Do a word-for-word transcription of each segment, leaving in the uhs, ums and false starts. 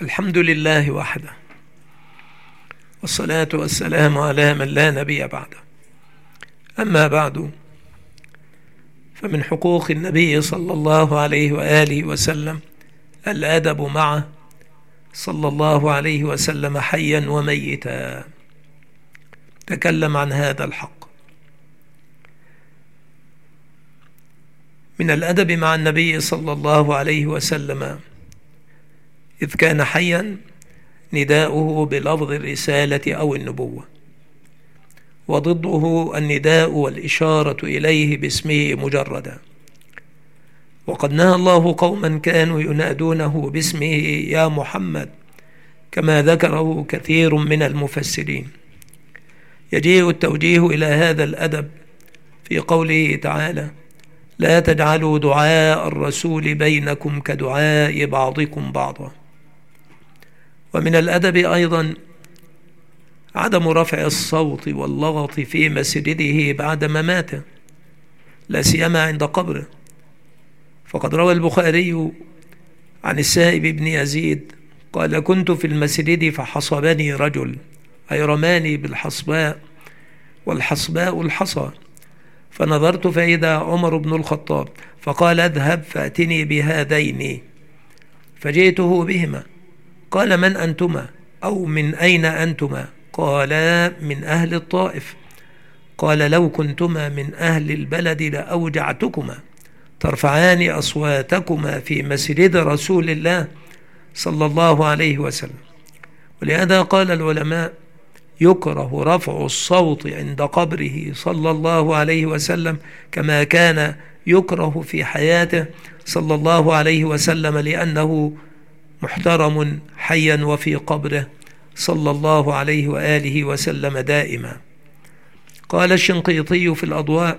الحمد لله وحده، والصلاة والسلام على من لا نبي بعده. أما بعد، فمن حقوق النبي صلى الله عليه وآله وسلم الأدب معه صلى الله عليه وسلم حيا وميتا. تكلم عن هذا الحق. من الأدب مع النبي صلى الله عليه وسلم إذ كان حيا نداؤه بلفظ الرسالة أو النبوة، وضده النداء والإشارة إليه باسمه مجردا. وقد نهى الله قوما كانوا ينادونه باسمه يا محمد، كما ذكره كثير من المفسرين. يجيء التوجيه إلى هذا الأدب في قوله تعالى: لا تجعلوا دعاء الرسول بينكم كدعاء بعضكم بعضا. ومن الأدب أيضا عدم رفع الصوت واللغط في مسجده بعد مماته، لا سيما عند قبره. فقد روى البخاري عن السائب بن يزيد قال: كنت في المسجد فحصبني رجل، أي رماني بالحصباء، والحصباء الحصى، فنظرت فإذا عمر بن الخطاب، فقال: اذهب فأتني بهذين، فجئته بهما. قال: من أنتما؟ أو من أين أنتما؟ قالا: من أهل الطائف. قال: لو كنتما من أهل البلد لأوجعتكما ترفعان أصواتكما في مسجد رسول الله صلى الله عليه وسلم. ولهذا قال العلماء: يكره رفع الصوت عند قبره صلى الله عليه وسلم كما كان يكره في حياته صلى الله عليه وسلم، لأنه محترم حيا وفي قبره صلى الله عليه وآله وسلم دائما. قال الشنقيطي في الأضواء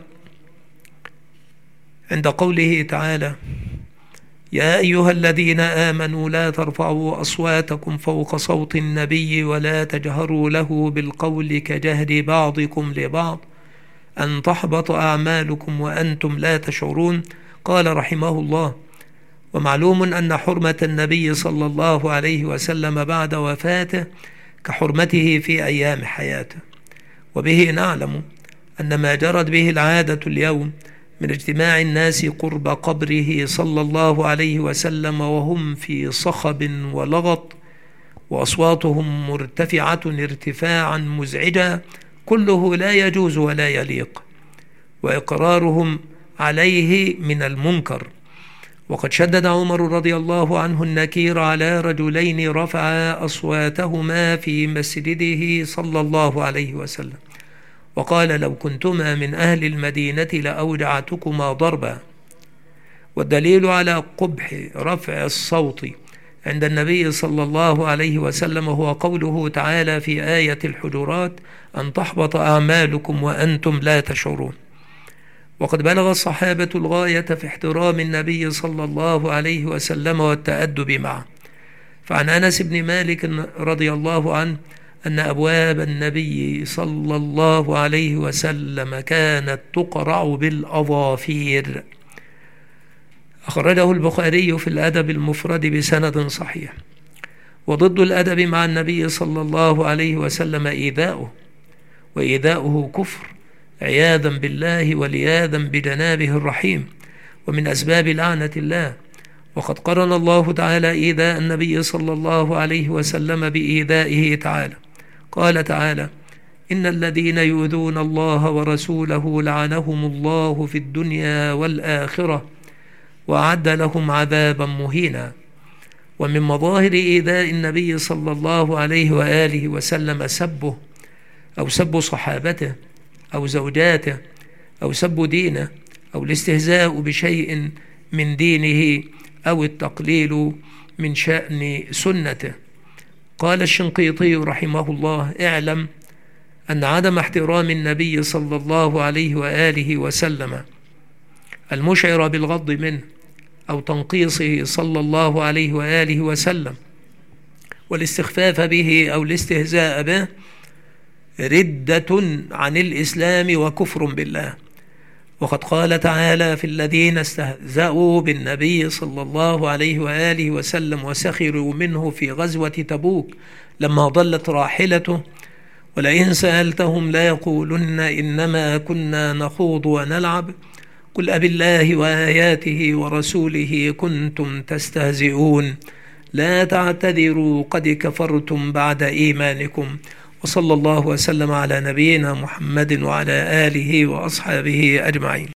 عند قوله تعالى: يا أيها الذين آمنوا لا ترفعوا أصواتكم فوق صوت النبي ولا تجهروا له بالقول كجهر بعضكم لبعض أن تحبط أعمالكم وأنتم لا تشعرون. قال رحمه الله: ومعلوم أن حرمة النبي صلى الله عليه وسلم بعد وفاته كحرمته في أيام حياته. وبه نعلم أن ما جرت به العادة اليوم من اجتماع الناس قرب قبره صلى الله عليه وسلم وهم في صخب ولغط وأصواتهم مرتفعة ارتفاعا مزعجا، كله لا يجوز ولا يليق، وإقرارهم عليه من المنكر. وقد شدد عمر رضي الله عنه النكير على رجلين رفعا أصواتهما في مسجده صلى الله عليه وسلم، وقال: لو كنتما من أهل المدينة لأوجعتكما ضربا. والدليل على قبح رفع الصوت عند النبي صلى الله عليه وسلم هو قوله تعالى في آية الحجرات: أن تحبط أعمالكم وأنتم لا تشعرون. وقد بلغ الصحابة الغاية في احترام النبي صلى الله عليه وسلم والتأدب معه. فعن أنس بن مالك رضي الله عنه أن أبواب النبي صلى الله عليه وسلم كانت تقرع بالأظافير. أخرجه البخاري في الأدب المفرد بسند صحيح. وضد الأدب مع النبي صلى الله عليه وسلم إيذاؤه، وإيذاؤه كفر عياذا بالله ولياذا بجنابه الرحيم، ومن أسباب لعنة الله. وقد قرن الله تعالى إيذاء النبي صلى الله عليه وسلم بإيذائه تعالى. قال تعالى: إن الذين يؤذون الله ورسوله لعنهم الله في الدنيا والآخرة وأعد لهم عذابا مهينا. ومن مظاهر إيذاء النبي صلى الله عليه وآله وسلم سبه أو سب صحابته أو زوجاته أو سب دينه أو الاستهزاء بشيء من دينه أو التقليل من شأن سنته. قال الشنقيطي رحمه الله: اعلم أن عدم احترام النبي صلى الله عليه وآله وسلم المشعر بالغض منه أو تنقيصه صلى الله عليه وآله وسلم والاستخفاف به أو الاستهزاء به ردة عن الإسلام وكفر بالله. وقد قال تعالى في الذين استهزأوا بالنبي صلى الله عليه وآله وسلم وسخروا منه في غزوة تبوك لما ضلت راحلته: ولئن سألتهم ليقولن إنما كنا نخوض ونلعب قل أبالله وآياته ورسوله كنتم تستهزئون لا تعتذروا قد كفرتم بعد إيمانكم. وصلى الله وسلم على نبينا محمد وعلى آله وأصحابه أجمعين.